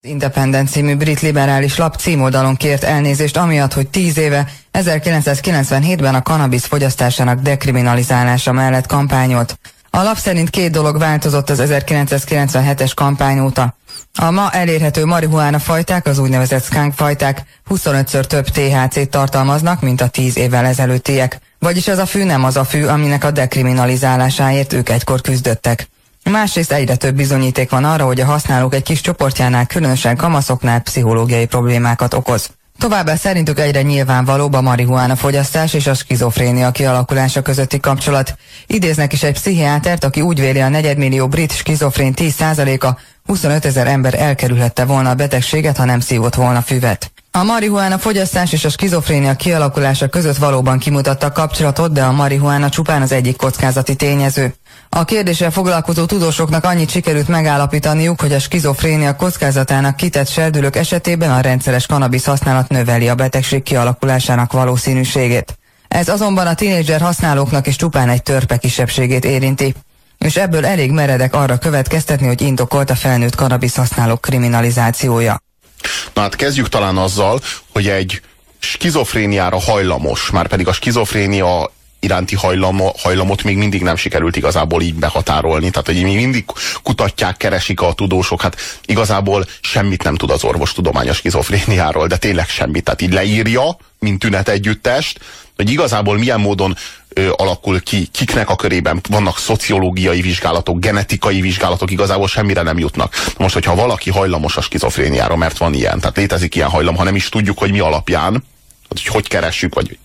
Independent című brit liberális lap címoldalon kért elnézést amiatt, hogy 10 éve, 1997-ben a kannabisz fogyasztásának dekriminalizálása mellett kampányolt. A lap szerint 2 dolog változott az 1997-es kampány óta. A ma elérhető marihuána fajták, az úgynevezett skunk fajták 25-ször több THC-t tartalmaznak, mint a 10 évvel ezelőttiek. Vagyis ez a fű nem az a fű, aminek a dekriminalizálásáért ők egykor küzdöttek. Másrészt egyre több bizonyíték van arra, hogy a használók egy kis csoportjánál, különösen kamaszoknál pszichológiai problémákat okoz. Továbbá szerintük egyre nyilvánvalóbb a marihuána fogyasztás és a skizofrénia kialakulása közötti kapcsolat. Idéznek is egy pszichiátert, aki úgy véli, a 4 millió brit skizofrén 10%-a, 25 000 ember elkerülhette volna a betegséget, ha nem szívott volna füvet. A marihuána fogyasztás és a skizofrénia kialakulása között valóban kimutatta a kapcsolatot, de a marihuána csupán az egyik kockázati tényező. A kérdéssel foglalkozó tudósoknak annyit sikerült megállapítaniuk, hogy a skizofrénia kockázatának kitett serdülők esetében a rendszeres kannabisz használat növeli a betegség kialakulásának valószínűségét. Ez azonban a tínédzser használóknak is csupán egy törpe kisebbségét érinti. És ebből elég meredek arra következtetni, hogy indokolt a felnőtt kannabisz használók kriminalizációja. Na hát kezdjük talán azzal, hogy egy skizofréniára hajlamos, már pedig a skizofrénia iránti hajlamot még mindig nem sikerült igazából így behatárolni. Tehát, hogy még mindig kutatják, keresik a tudósok, hát igazából semmit nem tud az orvostudomány a skizofréniáról, de tényleg semmit. Tehát így leírja, mint tünetegyüttest, hogy igazából milyen módon alakul ki, kiknek a körében vannak szociológiai vizsgálatok, genetikai vizsgálatok, igazából semmire nem jutnak. Most, hogyha valaki hajlamos a skizofréniára, mert van ilyen, tehát létezik ilyen hajlam, ha nem is tudjuk, hogy mi alapján, hogy keressük, vagy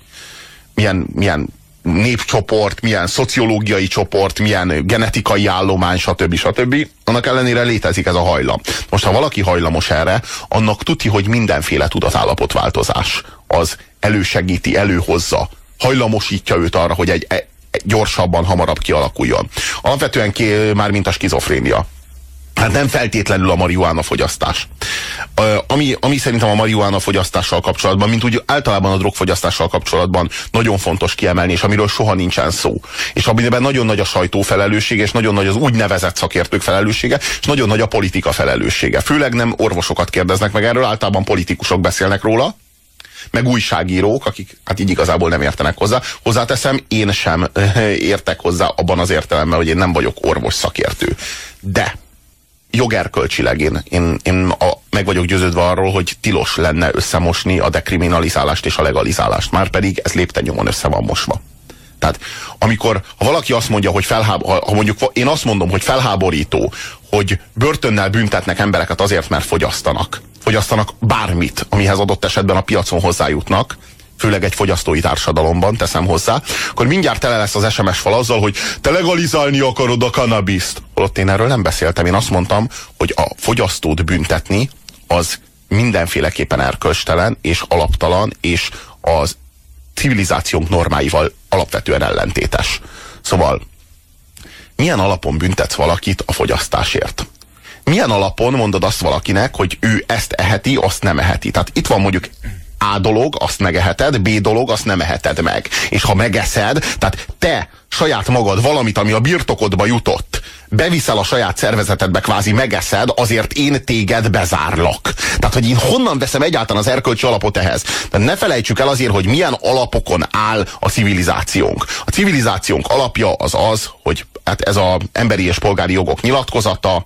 milyen népcsoport, milyen szociológiai csoport, milyen genetikai állomány, stb. Annak ellenére létezik ez a hajlam. Most, ha valaki hajlamos erre, annak tuti, hogy mindenféle tudatállapotváltozás az elősegíti, előhozza, hajlamosítja őt arra, hogy egy gyorsabban, hamarabb kialakuljon. Alapvetően már mint a skizofrénia. Hát nem feltétlenül a marihuána fogyasztás. Ami szerintem a marihuána fogyasztással kapcsolatban, mint úgy általában a drogfogyasztással kapcsolatban nagyon fontos kiemelni, és amiről soha nincsen szó. És amiben nagyon nagy a sajtó felelőssége, és nagyon nagy az úgynevezett szakértők felelőssége, és nagyon nagy a politika felelőssége. Főleg nem orvosokat kérdeznek meg erről, általában politikusok beszélnek róla, meg újságírók, akik hát így igazából nem értenek hozzá. Hozzáteszem, én sem értek hozzá abban az értelemben, hogy én nem vagyok orvos szakértő. De jogerkölcsileg én meg vagyok győződve arról, hogy tilos lenne összemosni a dekriminalizálást és a legalizálást. Márpedig ez lépten-nyomon össze van mosva. Tehát ha valaki azt mondja, hogy ha mondjuk én azt mondom, hogy felháborító, hogy börtönnel büntetnek embereket azért, mert fogyasztanak bármit, amihez adott esetben a piacon hozzájutnak, főleg egy fogyasztói társadalomban, teszem hozzá, akkor mindjárt tele lesz az SMS fal azzal, hogy te legalizálni akarod a kannabiszt. Holott én erről nem beszéltem, én azt mondtam, hogy a fogyasztót büntetni az mindenféleképpen erkölcstelen és alaptalan, és az civilizációnk normáival alapvetően ellentétes. Szóval milyen alapon büntetsz valakit a fogyasztásért? Milyen alapon mondod azt valakinek, hogy ő ezt eheti, azt nem eheti? Tehát itt van mondjuk A dolog, azt megeheted, B dolog, azt nem eheted meg. És ha megeszed, tehát te saját magad valamit, ami a birtokodba jutott, beviszel a saját szervezetedbe, kvázi megeszed, azért én téged bezárlak. Tehát, hogy én honnan veszem egyáltalán az erkölcsi alapot ehhez? Tehát ne felejtsük el azért, hogy milyen alapokon áll a civilizációnk. A civilizációnk alapja az, hogy hát ez az emberi és polgári jogok nyilatkozata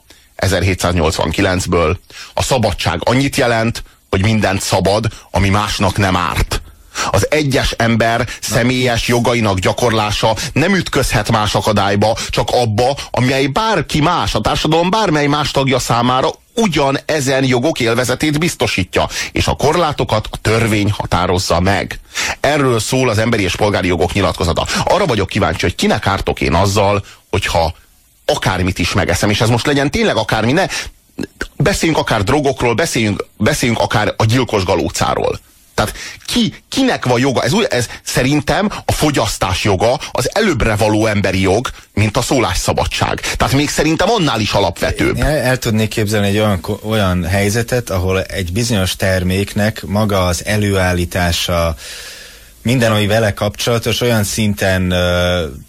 1789-ből. A szabadság annyit jelent, hogy mindent szabad, ami másnak nem árt. Az egyes ember személyes jogainak gyakorlása nem ütközhet más akadályba, csak abba, amely bárki más, a társadalom bármely más tagja számára ugyan ezen jogok élvezetét biztosítja, és a korlátokat a törvény határozza meg. Erről szól az emberi és polgári jogok nyilatkozata. Arra vagyok kíváncsi, hogy kinek ártok én azzal, hogyha akármit is megeszem, és ez most legyen tényleg akármi, ne beszéljünk akár drogokról, beszéljünk akár a gyilkos galócáról. Tehát kinek van joga? Ez szerintem a fogyasztás joga az előbbre való emberi jog, mint a szólásszabadság. Tehát még szerintem annál is alapvetőbb. El tudnék képzelni egy olyan helyzetet, ahol egy bizonyos terméknek maga az előállítása, minden, ami vele kapcsolatos, olyan szinten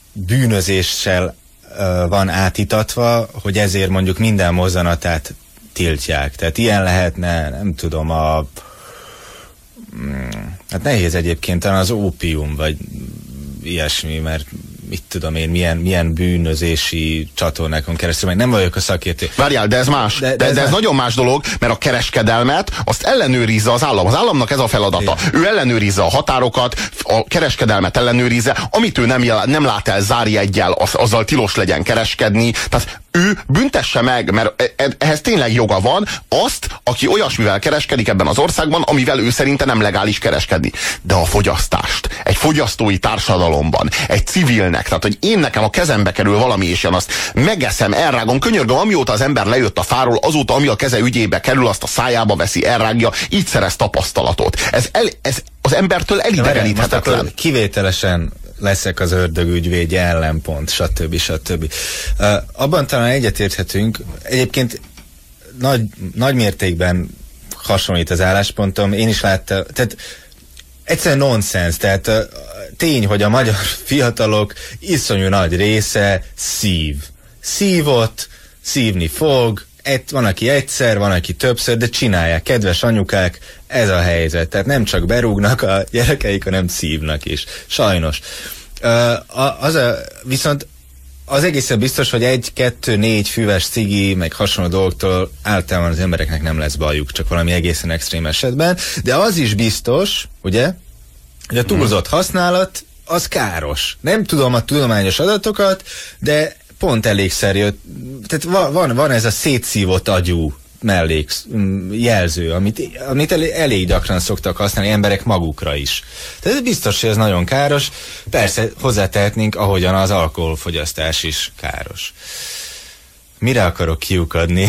bűnözéssel van átítatva, hogy ezért mondjuk minden mozzanatát tiltják. Tehát ilyen lehetne, nem tudom, hát nehéz egyébként talán az ópium, vagy ilyesmi, mert mit tudom én, milyen bűnözési csatornákon keresztül, meg nem vagyok a szakértő. Várjál, de ez más. De ez nagyon más dolog, mert a kereskedelmet azt ellenőrizze az állam. Az államnak ez a feladata. Igen. Ő ellenőrizze a határokat, a kereskedelmet ellenőrizze, amit ő nem lát el zárjeggyel, azzal tilos legyen kereskedni. Tehát ő büntesse meg, mert ehhez tényleg joga van, azt, aki olyasmivel kereskedik ebben az országban, amivel ő szerinte nem legális kereskedni. De a fogyasztást egy fogyasztói társadalomban, egy civilnek, tehát hogy én nekem a kezembe kerül valami, és én azt megeszem, elrágom, könyörgöm, amióta az ember lejött a fáról, azóta, ami a keze ügyébe kerül, azt a szájába veszi, elrágja, így szerez tapasztalatot. Ez az embertől elidegeníthetetlen. Kivételesen leszek az ördögügyvédje, ellenpont, stb. Abban talán egyetérthetünk. Egyébként nagy mértékben hasonlít az álláspontom. Én is láttam, tehát egyszerűen nonsens, tehát tény, hogy a magyar fiatalok iszonyú nagy része szívott, szívni fog, van, aki egyszer, van, aki többször, de csinálják, kedves anyukák, ez a helyzet. Tehát nem csak berúgnak a gyerekeik, hanem szívnak is. Sajnos. Viszont az egészen biztos, hogy 1-2-4 füves cigi, meg hasonló dolgoktól általában az embereknek nem lesz bajuk, csak valami egészen extrém esetben. De az is biztos, ugye, hogy a túlzott használat az káros. Nem tudom a tudományos adatokat, de pont elégszer jött, tehát van ez a szétszívott agyú jelző, amit elég gyakran szoktak használni emberek magukra is. Tehát biztos, hogy ez nagyon káros. Persze hozzátehetnénk, ahogyan az alkoholfogyasztás is káros. Mire akarok kiukadni?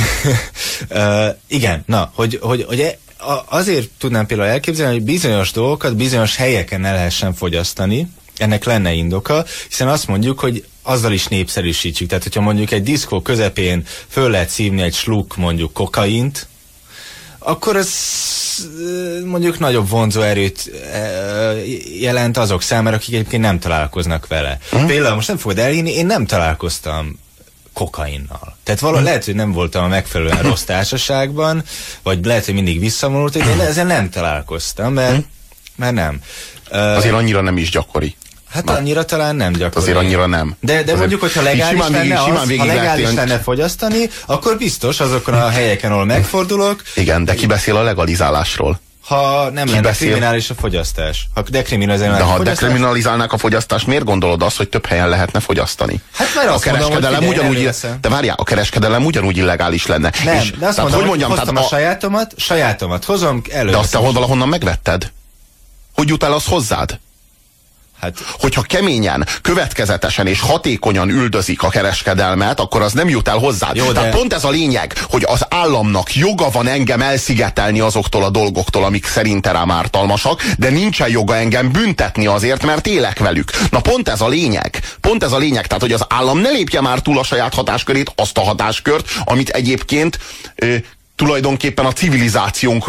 Igen, na, hogy azért tudnám például elképzelni, hogy bizonyos dolgokat bizonyos helyeken el lehessen fogyasztani, ennek lenne indoka, hiszen azt mondjuk, hogy azzal is népszerűsítjük. Tehát, hogyha mondjuk egy diszkó közepén föl lehet szívni egy sluk mondjuk kokaint, akkor ez mondjuk nagyobb vonzóerőt jelent azok számára, akik egyébként nem találkoznak vele. Például most nem fogod elhinni, én nem találkoztam kokainnal. Tehát lehet, hogy nem voltam a megfelelően rossz társaságban, vagy lehet, hogy mindig visszavonult, hogy én ezzel nem találkoztam, mert nem. Azért annyira nem is gyakori. Hát annyira talán nem gyakori. Azért annyira nem. De mondjuk, hogyha legális lenne fogyasztani, akkor biztos azokon a helyeken, ahol megfordulok. Igen, de ki beszél a legalizálásról? Ha nem lenne kriminális a fogyasztás. Ha dekriminalizálnák a fogyasztást, miért gondolod azt, hogy több helyen lehetne fogyasztani? Hát mert azt kereskedelem ugyanúgy, de várjál, a kereskedelem ugyanúgy illegális lenne. Nem, és, de azt mondom, hogy hoztam a sajátomat hozom elő. De azt te valahonnan megvetted? Hogy jut el az hozzád? Hát, hogyha keményen, következetesen és hatékonyan üldözik a kereskedelmet, akkor az nem jut el hozzád. Jó, tehát pont ez a lényeg, hogy az államnak joga van engem elszigetelni azoktól a dolgoktól, amik szerinte rám ártalmasak, de nincsen joga engem büntetni azért, mert élek velük. Na pont ez a lényeg. Pont ez a lényeg. Tehát, hogy az állam ne lépje már túl a saját hatáskörét, azt a hatáskört, amit egyébként tulajdonképpen a civilizációnk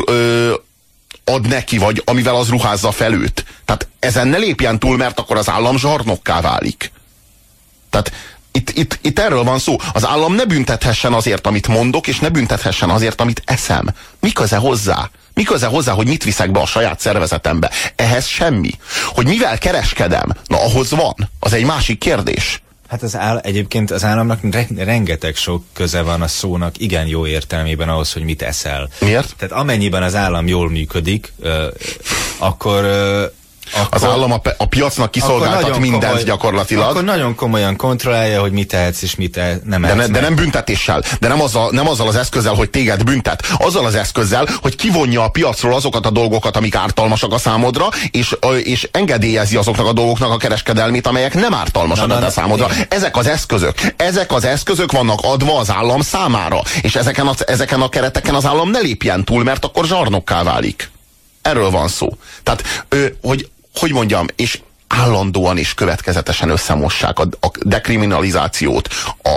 ad neki, vagy amivel az ruházza fel őt. Tehát ezen ne lépjen túl, mert akkor az állam zsarnokká válik. Tehát itt erről van szó. Az állam ne büntethessen azért, amit mondok, és ne büntethessen azért, amit eszem. Mi köze hozzá? Mi köze hozzá, hogy mit viszek be a saját szervezetembe? Ehhez semmi. Hogy mivel kereskedem? Na, ahhoz van. Az egy másik kérdés. Hát egyébként az államnak rengeteg sok köze van a szónak igen jó értelmében ahhoz, hogy mit eszel. Miért? Tehát amennyiben az állam jól működik, akkor az állam a piacnak kiszolgáltat mindent gyakorlatilag. Akkor nagyon komolyan kontrollálja, hogy mit tehetsz és mit nem ehetsz. De nem büntetéssel. De nem azzal az eszközzel, hogy téged büntet. Azzal az eszközzel, hogy kivonja a piacról azokat a dolgokat, amik ártalmasak a számodra, és engedélyezi azoknak a dolgoknak a kereskedelmét, amelyek nem ártalmasak a számodra. Ezek az eszközök vannak adva az állam számára. És ezeken a kereteken az állam ne lépjen túl, mert akkor zsarnokká válik. Erről van szó. Tehát, hogy mondjam, és állandóan és következetesen összemossák a dekriminalizációt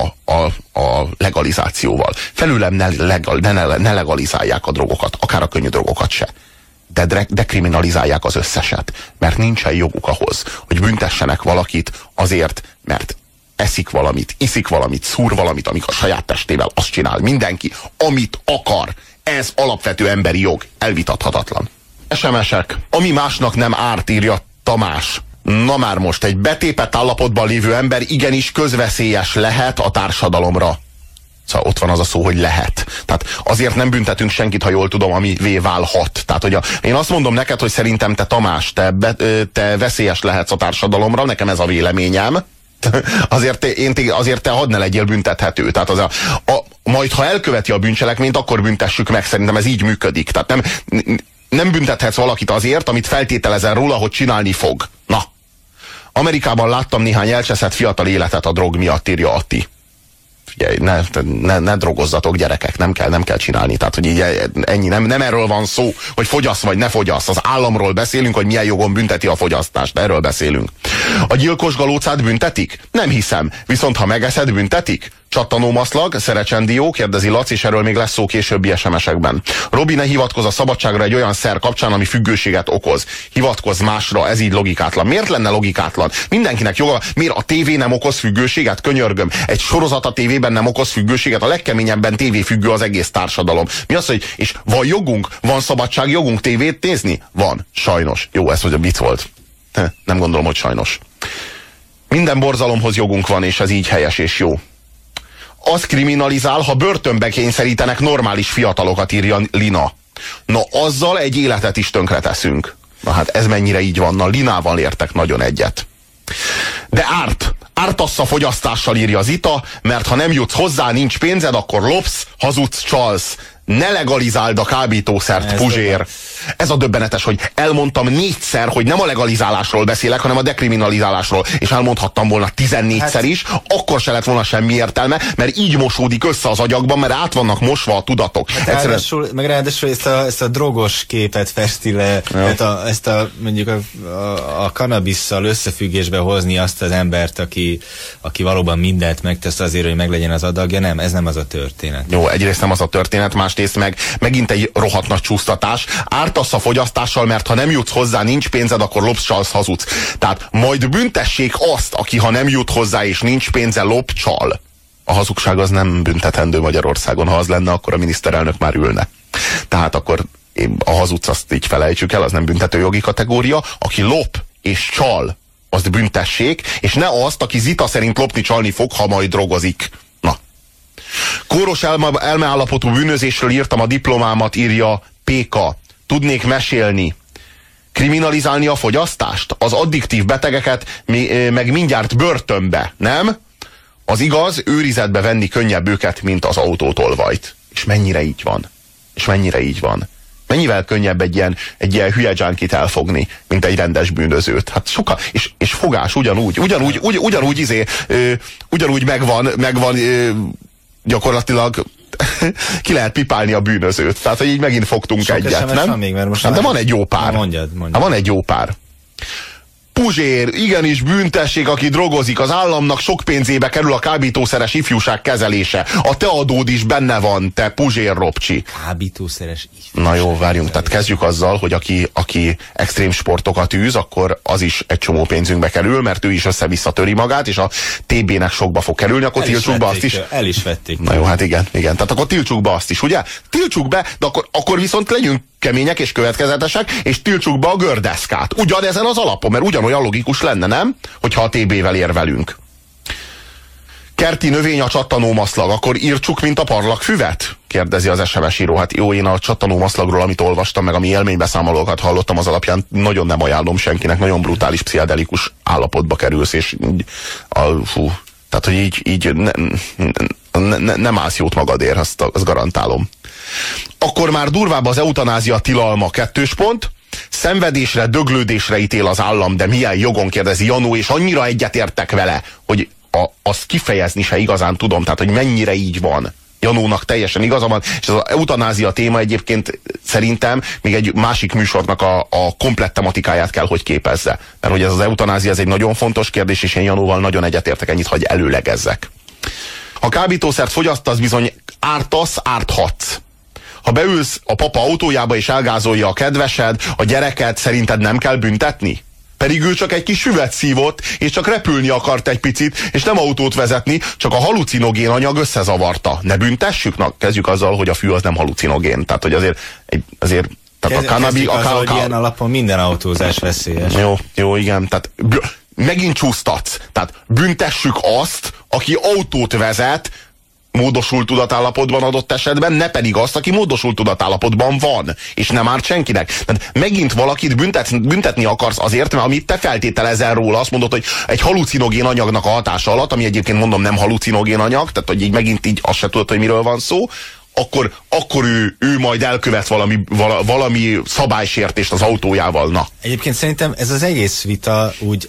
a legalizációval. Felülem ne legalizálják a drogokat, akár a könnyű drogokat se. De dekriminalizálják az összeset, mert nincsen joguk ahhoz, hogy büntessenek valakit azért, mert eszik valamit, iszik valamit, szúr valamit, amik a saját testével azt csinál. Mindenki, amit akar. Ez alapvető emberi jog. Elvitathatatlan. SMS-ek. Ami másnak nem árt, írja Tamás. Na már most, egy betépett állapotban lévő ember igenis közveszélyes lehet a társadalomra. Szóval ott van az a szó, hogy lehet. Tehát azért nem büntetünk senkit, ha jól tudom, ami válhat. Tehát, hogy én azt mondom neked, hogy szerintem te Tamás, te veszélyes lehetsz a társadalomra, nekem ez a véleményem. Azért te hadd ne legyél büntethető. Tehát majd ha elköveti a bűncselekményt, akkor büntessük meg. Szerintem ez így működik. Tehát nem büntethetsz valakit azért, amit feltételezel róla, hogy csinálni fog. Na. Amerikában láttam néhány elcseszett fiatal életet a drog miatt, írja Atti. Figyelj, ne drogozzatok, gyerekek, nem kell csinálni. Tehát, hogy így ennyi, nem erről van szó, hogy fogyasz vagy ne fogyasz. Az államról beszélünk, hogy milyen jogon bünteti a fogyasztást. Erről beszélünk. A gyilkos galócát büntetik? Nem hiszem. Viszont ha megeszed, büntetik? Csattanómaszlag, szerecsendió, kérdezi Laci, és erről még lesz szó későbbi SMS-ekben. Robi, ne hivatkozz a szabadságra egy olyan szer kapcsán, ami függőséget okoz. Hivatkozz másra, ez így logikátlan. Miért lenne logikátlan? Mindenkinek joga, miért a tévé nem okoz függőséget? Könyörgöm. Egy sorozat a tévében nem okoz függőséget, a legkeményebben tévéfüggő az egész társadalom. Mi az, hogy és van jogunk, van szabadság jogunk tévét nézni? Van, sajnos. Jó, ez hogy a vicc volt. Nem gondolom, hogy sajnos. Minden borzalomhoz jogunk van, és ez így helyes és jó. Az kriminalizál, ha börtönbe kényszerítenek normális fiatalokat, írja Lina. Na, azzal egy életet is tönkreteszünk. Na hát ez mennyire így van? Na, Linával értek nagyon egyet. De ártasz a fogyasztással, írja Zita, mert ha nem jutsz hozzá, nincs pénzed, akkor lopsz, hazudsz, csalsz. Ne legalizáld a kábítószert, Puzsér. Ez a döbbenetes, hogy elmondtam 4-szer, hogy nem a legalizálásról beszélek, hanem a dekriminalizálásról. És elmondhattam volna 14-szer is, akkor se lett volna semmi értelme, mert így mosódik össze az agyakban, mert át vannak mosva a tudatok. Ráadásul ezt a drogos képet festi le, ja. Mondjuk a kannabisszal összefüggésbe hozni azt az embert, aki valóban mindent megtesz azért, hogy meglegyen az adagja. Nem, ez nem az a történet. Jó, egyrészt nem az a történet, másrészt megint egy rohadt nagy csúsztatás. Ártasz a fogyasztással, mert ha nem jutsz hozzá, nincs pénzed, akkor lopsz, csalsz, hazudsz. Tehát majd büntessék azt, aki ha nem jut hozzá és nincs pénze, lop, csal. A hazugság az nem büntetendő Magyarországon. Ha az lenne, akkor a miniszterelnök már ülne. Tehát akkor a hazudsz, azt így felejtsük el, az nem büntetőjogi kategória. Aki lop és csal, azt büntessék, és ne azt, aki Zita szerint lopni, csalni fog, ha majd drogozik. Na. Kóros elmeállapotú bűnözésről írtam a diplomámat, írja Péka. Tudnék mesélni. Kriminalizálni a fogyasztást? Az addiktív betegeket meg mindjárt börtönbe, nem? Az igaz, őrizetbe venni könnyebb őket, mint az autótolvajt. És mennyire így van? És mennyire így van? Mennyivel könnyebb egy ilyen hülye dzsánkit elfogni, mint egy rendes bűnözőt? Hát sokkal, és fogás ugyanúgy megvan gyakorlatilag ki lehet pipálni a bűnözőt. Tehát, hogy így megint fogtunk sok egyet, nem? Van még, mert most de van egy jó pár. Mondjad. Van egy jó pár. Puzsér, igenis büntessék, aki drogozik. Az államnak sok pénzébe kerül a kábítószeres ifjúság kezelése. A te adód is benne van, te Puzsér Robcsi. Kábítószeres ifjúság. Na jó, várjunk. Tehát kezdjük azzal, hogy aki extrém sportokat űz, akkor az is egy csomó pénzünkbe kerül, mert ő is össze-vissza töri magát, és a TB-nek sokba fog kerülni, akkor tiltsuk be azt is. El is vették. Na jó, hát igen. Tehát akkor tiltsuk be azt is, ugye? Tiltsuk be, de akkor viszont legyünk kemények és következetesek, és tiltsuk be a gördeszkát. Ugyanezen az alapon, mert ugyanolyan logikus lenne, nem? Hogyha a TB-vel érvelünk. Kerti növény a csattanómaszlag, akkor írtsuk, mint a parlagfüvet? Kérdezi az SMS író. Hát jó, én a csattanómaszlagról, amit olvastam, meg ami élménybeszámolókat hallottam, az alapján nagyon nem ajánlom senkinek, nagyon brutális, pszichedelikus állapotba kerülsz, és tehát, hogy így nem állsz jót magadért, azt garantálom. Akkor már durvább az eutanázia tilalma, 2. pont. Szenvedésre, döglődésre ítél az állam, de milyen jogon, kérdezi Janó, és annyira egyetértek vele, hogy azt kifejezni se igazán tudom, tehát hogy mennyire így van. Janónak teljesen igaza van, és az eutanázia téma egyébként szerintem még egy másik műsornak a komplett tematikáját kell, hogy képezze. Mert hogy ez az eutanázia, ez egy nagyon fontos kérdés, és én Janóval nagyon egyetértek, ennyit hagy előlegezzek. Ha kábítószert fogyasztasz, bizony árthatsz. Ha beülsz a papa autójába és elgázolja a kedvesed, a gyereket, szerinted nem kell büntetni? pedig ő csak egy kis füvet szívott, és csak repülni akart egy picit, és nem autót vezetni, csak a halucinogén anyag összezavarta. Ne büntessük? Na, kezdjük azzal, hogy a fű az nem halucinogén. Tehát, hogy azért tehát a cannabis... hogy ilyen alapon minden autózás veszélyes. Jó, igen. Tehát megint csúsztatsz. Tehát büntessük azt, aki autót vezet, módosult tudatállapotban adott esetben, ne pedig azt, aki módosult tudatállapotban van, és nem árt senkinek. Tehát megint valakit büntetni akarsz azért, mert amit te feltételezel róla, azt mondod, hogy egy halucinogén anyagnak a hatása alatt, ami egyébként mondom nem halucinogén anyag, tehát hogy így megint így azt se tudod, hogy miről van szó, akkor ő majd elkövet valami szabálysértést az autójával. Na. Egyébként szerintem ez az egész vita úgy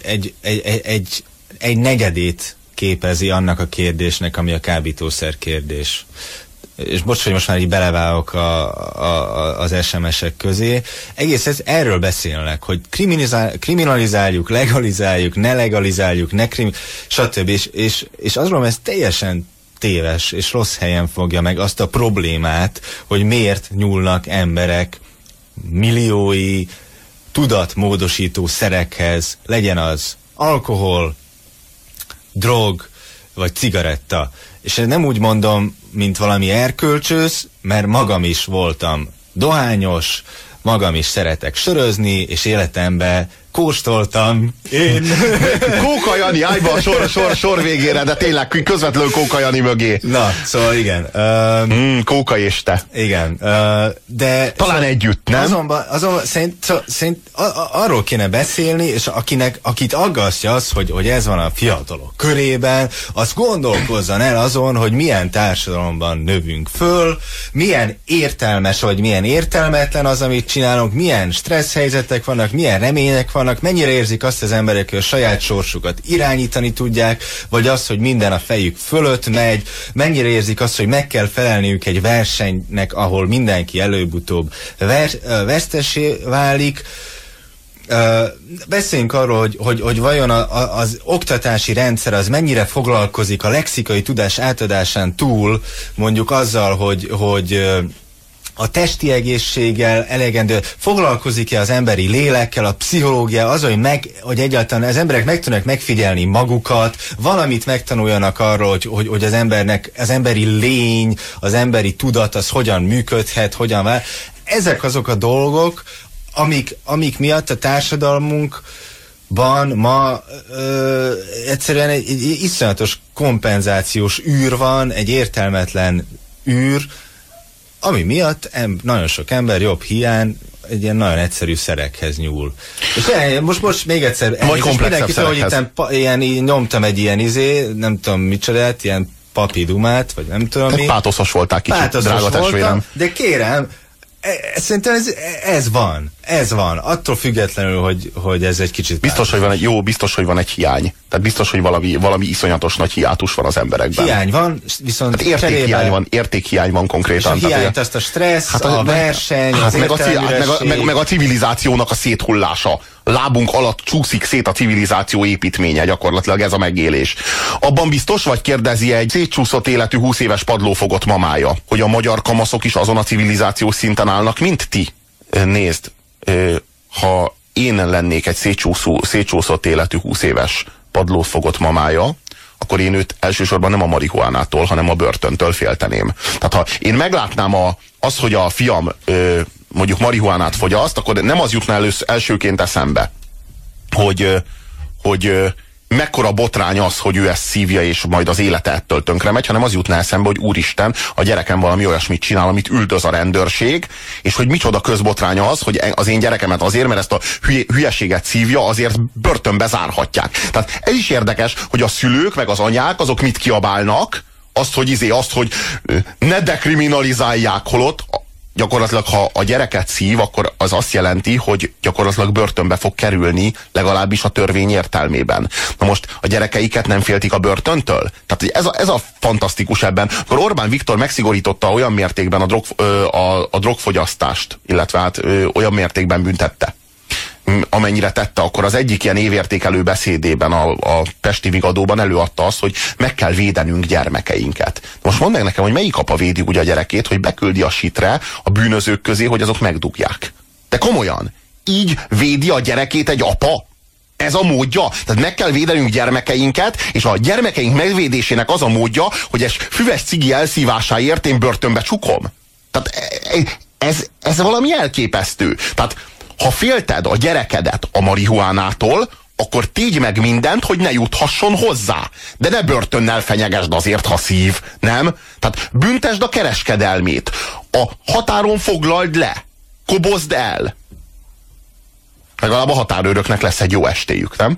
egy negyedét képezi annak a kérdésnek, ami a kábítószer kérdés. És bocs, hogy most már így belevágok az SMS-ek közé. Egész erről beszélnek, hogy kriminalizáljuk, legalizáljuk, ne legalizáljuk, stb. És azt mondom, ez teljesen téves és rossz helyen fogja meg azt a problémát, hogy miért nyúlnak emberek milliói tudatmódosító szerekhez, legyen az alkohol, drog, vagy cigaretta. És nem úgy mondom, mint valami erkölcsös, mert magam is voltam dohányos, magam is szeretek sörözni, és életemben kóstoltam. Én... Kóka Jani, állj be a sor végére, de tényleg közvetlenül Kóka Jani mögé. Na, szóval igen. Kóka és te. Igen. De... Talán együtt, nem? Azonban szerint arról kéne beszélni, és akit aggasztja az, hogy ez van a fiatalok körében, az gondolkozzon el azon, hogy milyen társadalomban növünk föl, milyen értelmes vagy milyen értelmetlen az, amit csinálunk, milyen stressz helyzetek vannak, milyen remények vannak, mennyire érzik azt az emberek, hogy a saját sorsukat irányítani tudják, vagy az, hogy minden a fejük fölött megy, mennyire érzik azt, hogy meg kell felelniük egy versenynek, ahol mindenki előbb-utóbb vesztessé válik. Beszéljünk arról, hogy vajon az oktatási rendszer az mennyire foglalkozik a lexikai tudás átadásán túl, mondjuk azzal, hogy a testi egészséggel elegendő, foglalkozik-e az emberi lélekkel, a pszichológia, az, hogy egyáltalán az emberek meg tudnak megfigyelni magukat, valamit megtanuljanak arról, hogy az emberi lény, az emberi tudat, az hogyan működhet, hogyan vál. Ezek azok a dolgok, amik miatt a társadalmunkban ma egyszerűen egy iszonyatos kompenzációs űr van, egy értelmetlen űr, ami miatt nagyon sok ember jobb hiány egy ilyen nagyon egyszerű szerekhez nyúl. És most még egyszer, vagy komplexebb szerekhez. Hogy nyomtam egy ilyen nem tudom micsodát, ilyen papidumát, vagy nem tudom mi. Pátoszos voltál kicsit, drága testvérem. De kérem, szerintem ez van. Attól függetlenül, hogy ez egy kicsit... Biztos, hogy van egy hiány. Tehát biztos, hogy valami iszonyatos nagy hiátus van az emberekben. Hiány van, viszont értékhiány van konkrétan. És a hiányt azt a stressz, a verseny, az értelműresség. Meg a civilizációnak a széthullása. Lábunk alatt csúszik szét a civilizáció építménye, gyakorlatilag ez a megélés. Abban biztos vagy, kérdezi egy szétcsúszott életű 20 éves padlófogott mamája, hogy a magyar kamaszok is azon a civilizációs szinten állnak, mint ti? Nézd, ha én lennék egy szétcsúszott életű 20 éves padlófogott mamája, akkor én őt elsősorban nem a marihuánától, hanem a börtöntől félteném. Tehát ha én meglátnám azt, hogy a fiam mondjuk marihuánát fogyaszt, akkor nem az jutna elsőként eszembe, hogy mekkora botrány az, hogy ő ezt szívja, és majd az élete ettől tönkre megy, hanem az jutna eszembe, hogy úristen, a gyerekem valami olyasmit csinál, amit üldöz a rendőrség, és hogy micsoda közbotránya az, hogy az én gyerekemet azért, mert ezt a hülyeséget szívja, azért börtönbe zárhatják. Tehát ez is érdekes, hogy a szülők meg az anyák, azok mit kiabálnak, azt, hogy ne dekriminalizálják, holott gyakorlatilag, ha a gyereket szív, akkor az azt jelenti, hogy gyakorlatilag börtönbe fog kerülni, legalábbis a törvény értelmében. Na most a gyerekeiket nem féltik a börtöntől? Tehát ez a fantasztikus ebben. Akkor Orbán Viktor megszigorította olyan mértékben a drogfogyasztást, illetve hát olyan mértékben büntette, amennyire tette, akkor az egyik ilyen évértékelő beszédében a Pesti Vigadóban előadta azt, hogy meg kell védenünk gyermekeinket. Most mondd meg nekem, hogy melyik apa védi úgy a gyerekét, hogy beküldi a sitre a bűnözők közé, hogy azok megdugják. De komolyan, így védi a gyerekét egy apa? ez a módja. Tehát meg kell védenünk gyermekeinket, és a gyermekeink megvédésének az a módja, hogy egy füves cigi elszívásáért én börtönbe csukom. Tehát ez valami elképesztő. Tehát ha félted a gyerekedet a marihuánától, akkor tégy meg mindent, hogy ne juthasson hozzá. De ne börtönnel fenyegesd azért, ha szív, nem? Tehát büntesd a kereskedelmét. A határon foglald le. Kobozd el. Legalább a határőröknek lesz egy jó estéjük, nem?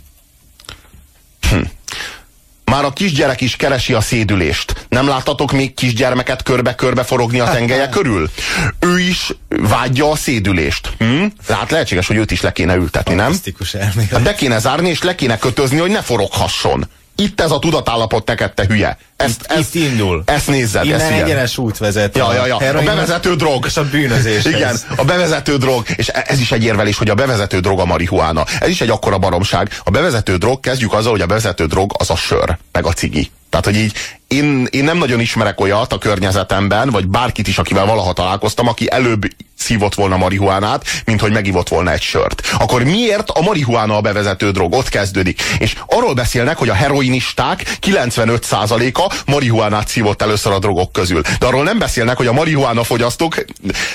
Már a kisgyerek is keresi a szédülést. Nem láttatok még kisgyermeket körbe-körbe forogni a tengelye körül? Ő is vágyja a szédülést. Hát lehetséges, hogy őt is le kéne ültetni, nem? Hát be kéne zárni, és le kéne kötözni, hogy ne foroghasson. Itt ez a tudatállapot neked, te hülye. Itt indul. Ezt nézzed. Innen egyenes út vezet. A bevezető drog. És a bűnözéshez. Igen, a bevezető drog. És ez is egy érvelés, hogy a bevezető drog a marihuána. Ez is egy akkora baromság. A bevezető drog, kezdjük azzal, hogy a bevezető drog az a sör, meg a cigi. Tehát, hogy így én nem nagyon ismerek olyat a környezetemben, vagy bárkit is, akivel valaha találkoztam, aki előbb szívott volna marihuánát, mint hogy megivott volna egy sört. Akkor miért a marihuána a bevezető drog? Ott kezdődik. És arról beszélnek, hogy a heroinisták 95%-a marihuánát szívott először a drogok közül. De arról nem beszélnek, hogy a marihuána fogyasztók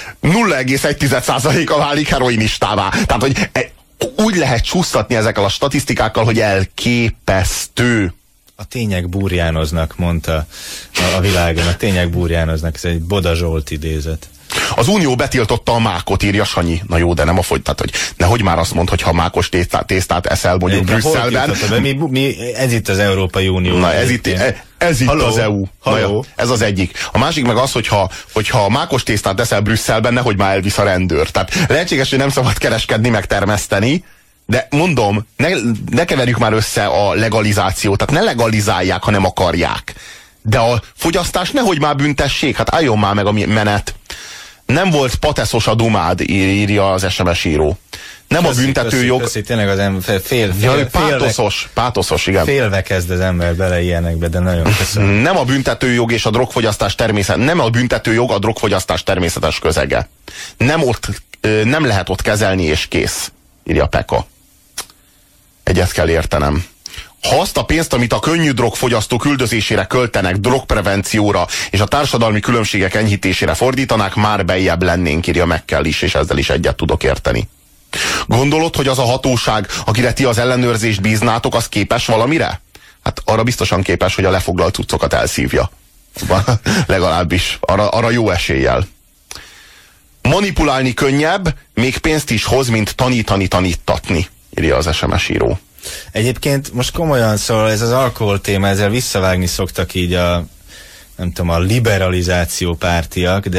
0,1%-a válik heroinistává. Tehát, hogy úgy lehet csúsztatni ezekkel a statisztikákkal, hogy elképesztő. A tények burjánoznak, mondta a világon. A tények burjánoznak. Ez egy Boda Zsolt idézet. Az Unió betiltotta a mákot, írja Sanyi. Na jó, de nem a tehát, hogy nehogy már azt mondd, hogy ha mákos tésztát eszel mondjuk Brüsszelben. Ez itt az Európai Unió. Na ez itt az EU. Na, ez az egyik. A másik meg az, hogyha mákos tésztát eszel Brüsszelben, nehogy már elvisz a rendőr. Tehát lehetséges, hogy nem szabad kereskedni, meg termeszteni, de mondom, ne keverjük már össze a legalizációt, tehát ne legalizálják, ha nem akarják. De a fogyasztás nehogy már büntessék, hát álljon már meg a menet. Nem volt pateszos a dumád, írja az SMS író. Nem a büntetőjog... Köszi, tényleg az ember pátoszos, igen. Félve kezd az ember bele ilyenekbe, de nagyon köszönöm. Nem a büntetőjog és a drogfogyasztás nem a büntetőjog a drogfogyasztás természetes közege. Nem lehet ott kezelni és kész, írja Peka. Egyet kell értenem. Ha azt a pénzt, amit a könnyű drogfogyasztók üldözésére költenek, drogprevencióra és a társadalmi különbségek enyhítésére fordítanák, már bejjebb lennénk, írja Mekkel is, és ezzel is egyet tudok érteni. Gondolod, hogy az a hatóság, akire ti az ellenőrzést bíznátok, az képes valamire? Hát arra biztosan képes, hogy a lefoglalt cuccokat elszívja. Legalábbis. Arra jó eséllyel. Manipulálni könnyebb, még pénzt is hoz, mint tanítatni, írja az SMS író. Egyébként most komolyan szól, ez az alkohol téma, ezzel visszavágni szoktak így nem tudom, a liberalizáció pártiak,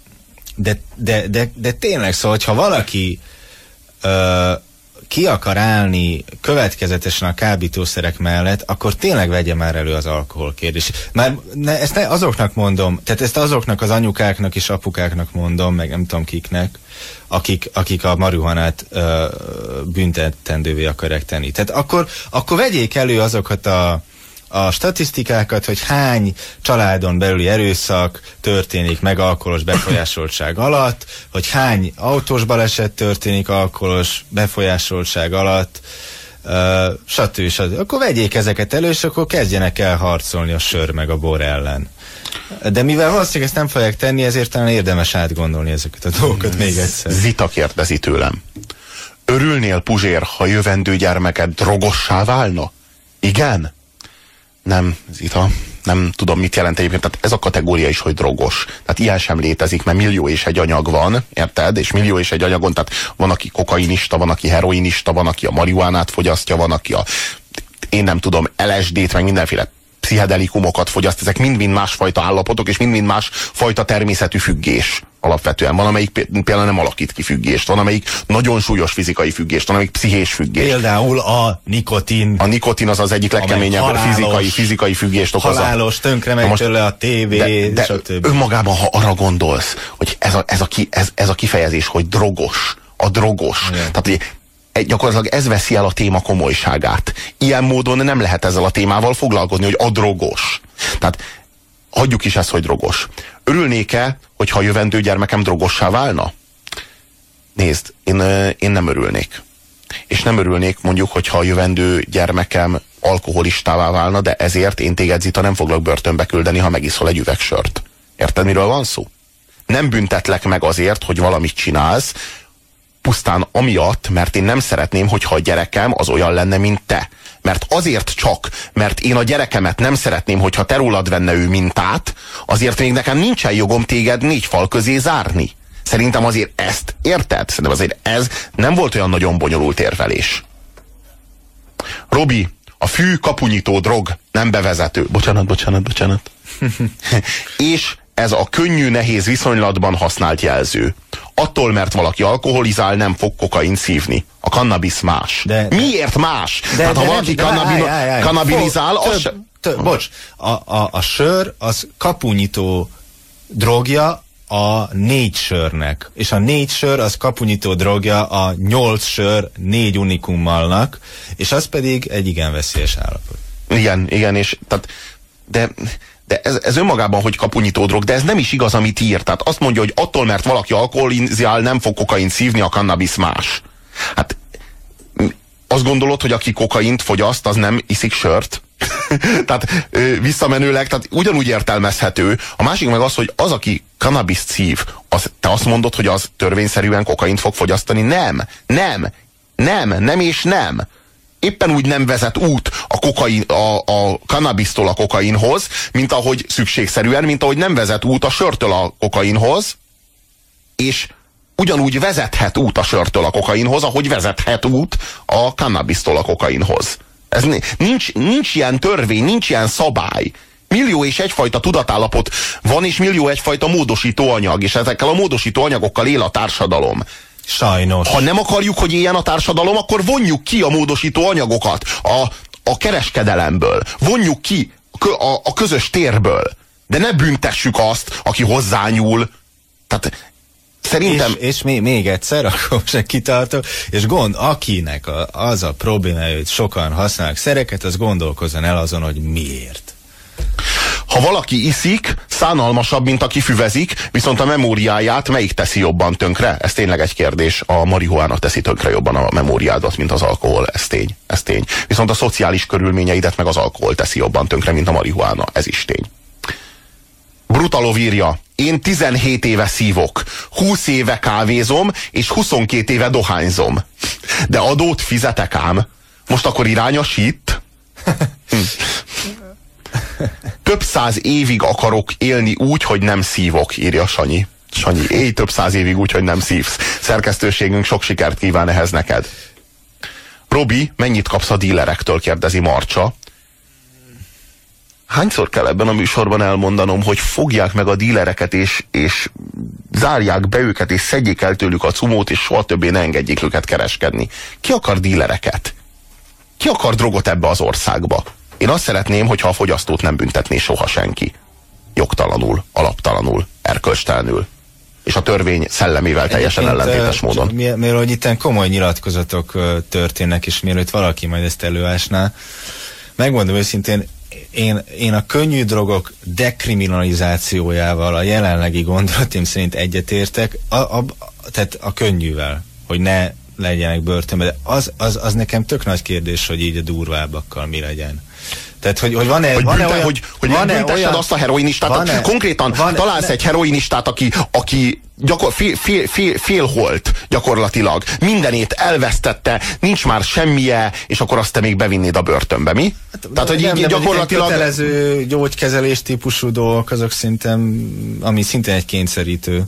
de tényleg szól, hogyha valaki ki akar állni következetesen a kábítószerek mellett, akkor tényleg vegye már elő az alkohol kérdés. Ezt azoknak mondom, tehát ezt azoknak az anyukáknak és apukáknak mondom, meg nem tudom kiknek, akik a marihuánát büntetendővé akarják tenni. Tehát akkor vegyék elő azokat a statisztikákat, hogy hány családon belüli erőszak történik meg alkoholos befolyásoltság alatt, hogy hány autós baleset történik alkoholos befolyásoltság alatt, stb. Akkor vegyék ezeket elő, és akkor kezdjenek el harcolni a sör meg a bor ellen. De mivel valószínűleg ezt nem fogják tenni, ezért talán érdemes átgondolni ezeket a dolgokat még egyszer. Zita kérdezi tőlem. Örülnél, Puzsér, ha jövendő gyermeked drogossá válna? Igen? Nem, Zita, nem tudom, mit jelent egyébként. Tehát ez a kategória is, hogy drogos. Tehát ilyen sem létezik, mert millió és egy anyag van, érted? És millió és egy anyagon, tehát van, aki kokainista, van, aki heroinista, van, aki a marihuánát fogyasztja, van, aki én nem tudom, LSD-t, meg mindenféle pszichedelikumokat fogyaszt, ezek mind-mind másfajta állapotok, és mind-mind másfajta természetű függés alapvetően. Van, amelyik például nem alakít ki függést, van, amelyik nagyon súlyos fizikai függést, van, amelyik pszichés függést. Például a nikotin. A nikotin az egyik legkeményebb fizikai függést okozza. Halálos, tönkre megy tőle a tévé, de önmagában, ha arra gondolsz, hogy ez a kifejezés, hogy drogos, a drogos. Igen. Tehát gyakorlatilag ez veszi el a téma komolyságát. Ilyen módon nem lehet ezzel a témával foglalkozni, hogy a drogos. Tehát hagyjuk is ezt, hogy drogos. Örülnék-e, hogyha a jövendő gyermekem drogossá válna? Nézd, én nem örülnék. és nem örülnék mondjuk, hogyha a jövendő gyermekem alkoholistává válna, de ezért én téged, Zita, nem foglak börtönbe küldeni, ha megiszol egy üveg sört. Érted, miről van szó? Nem büntetlek meg azért, hogy valamit csinálsz, pusztán amiatt, mert én nem szeretném, hogyha a gyerekem az olyan lenne, mint te. Mert azért csak, mert én a gyerekemet nem szeretném, hogyha te rólad venne ő mintát, azért még nekem nincsen jogom téged 4 fal közé zárni. Szerintem azért ezt érted? Szerintem azért ez nem volt olyan nagyon bonyolult érvelés. Robi, a fű kapunyító drog, nem bevezető. Bocsánat. És ez a könnyű, nehéz viszonylatban használt jelző. Attól, mert valaki alkoholizál, nem fog kokain szívni. A kannabisz más. Miért más? Tehát ha valaki kannabilizál, az bocs, a sör az kapunyító drogja a 4 sörnek, és a 4 sör az kapunyító drogja a 8 sör 4 unikummalnak, és az pedig egy igen veszélyes állapot. Igen, és tehát, de ez önmagában, hogy kapunyító drog, de ez nem is igaz, amit ír. Tehát azt mondja, hogy attól, mert valaki alkoholizál, nem fog kokain szívni, a kannabisz más. Hát azt gondolod, hogy aki kokaint fogyaszt, az nem iszik sört? Tehát visszamenőleg, tehát ugyanúgy értelmezhető. A másik meg az, hogy az, aki kannabiszt szív, te azt mondod, hogy az törvényszerűen kokaint fog fogyasztani? Nem és nem. Éppen úgy nem vezet út a kannabisztól a kokainhoz, mint ahogy szükségszerűen, mint ahogy nem vezet út a sörtől a kokainhoz, és ugyanúgy vezethet út a sörtől a kokainhoz, ahogy vezethet út a kannabisztól a kokainhoz. Ez nincs ilyen törvény, nincs ilyen szabály. Millió és egyfajta tudatállapot van, és millió egyfajta módosító anyag, és ezekkel a módosító anyagokkal él a társadalom. Sajnos. Ha nem akarjuk, hogy éljen a társadalom, akkor vonjuk ki a módosító anyagokat a kereskedelemből. Vonjuk ki a közös térből. De ne büntessük azt, aki hozzányúl. Tehát szerintem... És még egyszer, akkor most kitartok, és akinek az a problémája, hogy sokan használnak szereket, az gondolkozzon el azon, hogy miért. Ha valaki iszik, szánalmasabb, mint aki füvezik, viszont a memóriáját melyik teszi jobban tönkre? Ez tényleg egy kérdés. A marihuána teszi tönkre jobban a memóriádat, mint az alkohol. Ez tény. Viszont a szociális körülményeidet meg az alkohol teszi jobban tönkre, mint a marihuána. Ez is tény. Brutalov írja: én 17 éve szívok, 20 éve kávézom, és 22 éve dohányzom. De adót fizetek ám. Most akkor irányosít? Több 100 évig akarok élni úgy, hogy nem szívok, írja Sanyi. Sanyi, élj több 100 évig úgy, hogy nem szívsz. Szerkesztőségünk sok sikert kíván ehhez neked. Robi, mennyit kapsz a dílerektől, kérdezi Marcsa. Hányszor kell ebben a műsorban elmondanom, hogy fogják meg a dílereket, és zárják be őket, és szedjék el tőlük a cumót, és soha többé ne engedjék őket kereskedni. Ki akar dílereket? Ki akar drogot ebbe az országba? Én azt szeretném, hogyha a fogyasztót nem büntetné soha senki. Jogtalanul, alaptalanul, erkölcstelenül. És a törvény szellemével teljesen ellentétes módon. Mielőtt itt komoly nyilatkozatok történnek, és mielőtt valaki majd ezt előásná, megmondom őszintén, én a könnyű drogok dekriminalizációjával a jelenlegi gondolatim szerint egyetértek, tehát a könnyűvel, hogy ne legyenek börtönben, de az nekem tök nagy kérdés, hogy így a durvábbakkal mi legyen. Tehát, hogy van-e büntessed azt a heroinistát, konkrétan találsz egy heroinistát, aki félholt gyakorlatilag, mindenét elvesztette, nincs már semmije, és akkor azt te még bevinnéd a börtönbe, mi? Tehát, hogy így gyakorlatilag... kötelező gyógykezelés típusú dolgok, azok ami szintén egy kényszerítő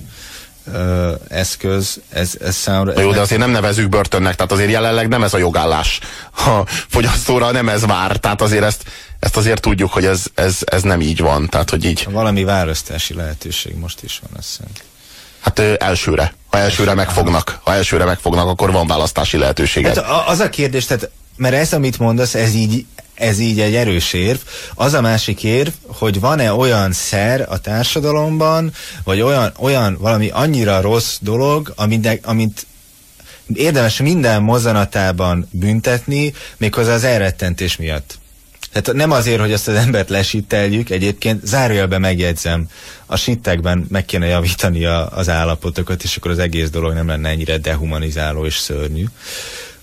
eszköz, ez számomra... Jó, de azért nem nevezzük börtönnek, tehát azért jelenleg nem ez a jogállás. A fogyasztóra nem ez vár, tehát azért ezt azért tudjuk, hogy ez nem így van, tehát hogy így... Valami választási lehetőség most is van, azt hiszem. Hát elsőre. Ha elsőre megfognak, akkor van választási lehetőséged. Hát az a kérdés, tehát, mert ez, amit mondasz, ez így egy erős érv. Az a másik érv, hogy van-e olyan szer a társadalomban, vagy olyan valami annyira rossz dolog, amit érdemes minden mozzanatában büntetni, méghozzá az elrettentés miatt. Tehát nem azért, hogy ezt az embert lesitteljük, egyébként zárójelben megjegyzem, a sittekben meg kéne javítani az állapotokat, és akkor az egész dolog nem lenne ennyire dehumanizáló és szörnyű.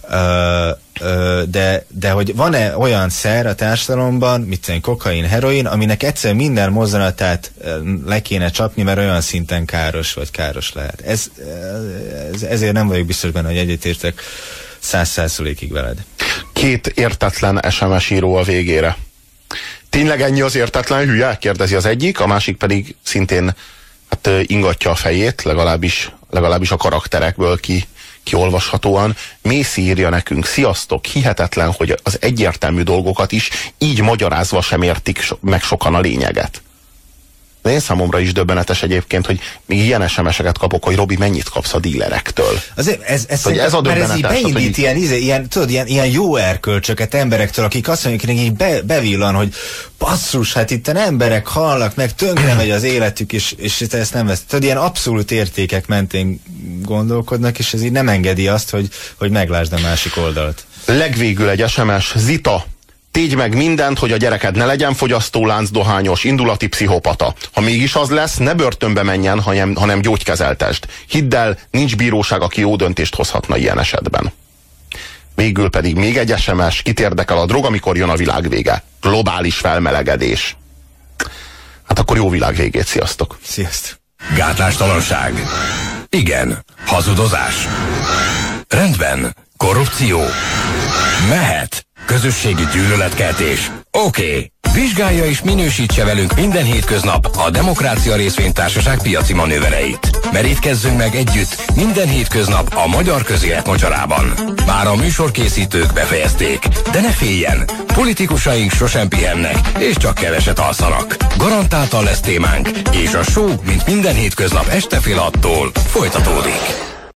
De hogy van-e olyan szer a társadalomban, mit tudom, kokain, heroin, aminek egyszer minden mozzanatát le kéne csapni, mert olyan szinten káros vagy káros lehet. Ezért nem vagyok biztos benne, hogy egyetértek 100%-ig veled. 2 értetlen SMS író a végére. Tényleg ennyi az értetlen hülye? Kérdezi az egyik, a másik pedig szintén hát ingatja a fejét, legalábbis a karakterekből kiolvashatóan. Mészi írja nekünk: sziasztok, hihetetlen, hogy az egyértelmű dolgokat is így magyarázva sem értik meg sokan a lényeget. De én számomra is döbbenetes egyébként, hogy még ilyen SMS-eket kapok, hogy Robi, mennyit kapsz a dílerektől. Azért ez a döbbenetes. Ez így beindít ilyen jó erkölcsöket emberektől, akik azt mondják, hogy így bevillan, hogy basszus, hát itt emberek halnak meg, tönkre megy az életük, és te ezt nem vesz. Tudod, ilyen abszolút értékek mentén gondolkodnak, és ez így nem engedi azt, hogy meglásd a másik oldalt. Legvégül egy SMS: Zita, tégy meg mindent, hogy a gyereked ne legyen fogyasztólánc, dohányos, indulati pszichopata. Ha mégis az lesz, ne börtönbe menjen, hanem gyógykezeltesd. Hidd el, nincs bíróság, aki jó döntést hozhatna ilyen esetben. Végül pedig még egy SMS: kit érdekel a drog, amikor jön a világ vége? Globális felmelegedés. Hát akkor jó világ végét, sziasztok! Sziasztok! Gátlástalanság. Igen. Hazudozás. Rendben. Korrupció. Mehet. Közösségi gyűlöletkeltés. Oké. Vizsgálja és minősítse velünk minden hétköznap a Demokrácia Részvénytársaság piaci manővereit. Merítkezzünk meg együtt minden hétköznap a magyar közélet mocsarában. Már a műsorkészítők befejezték, de ne féljen, politikusaink sosem pihennek, és csak keveset alszanak. Garantáltan lesz témánk, és a show, mint minden hétköznap este fél 6-tól folytatódik.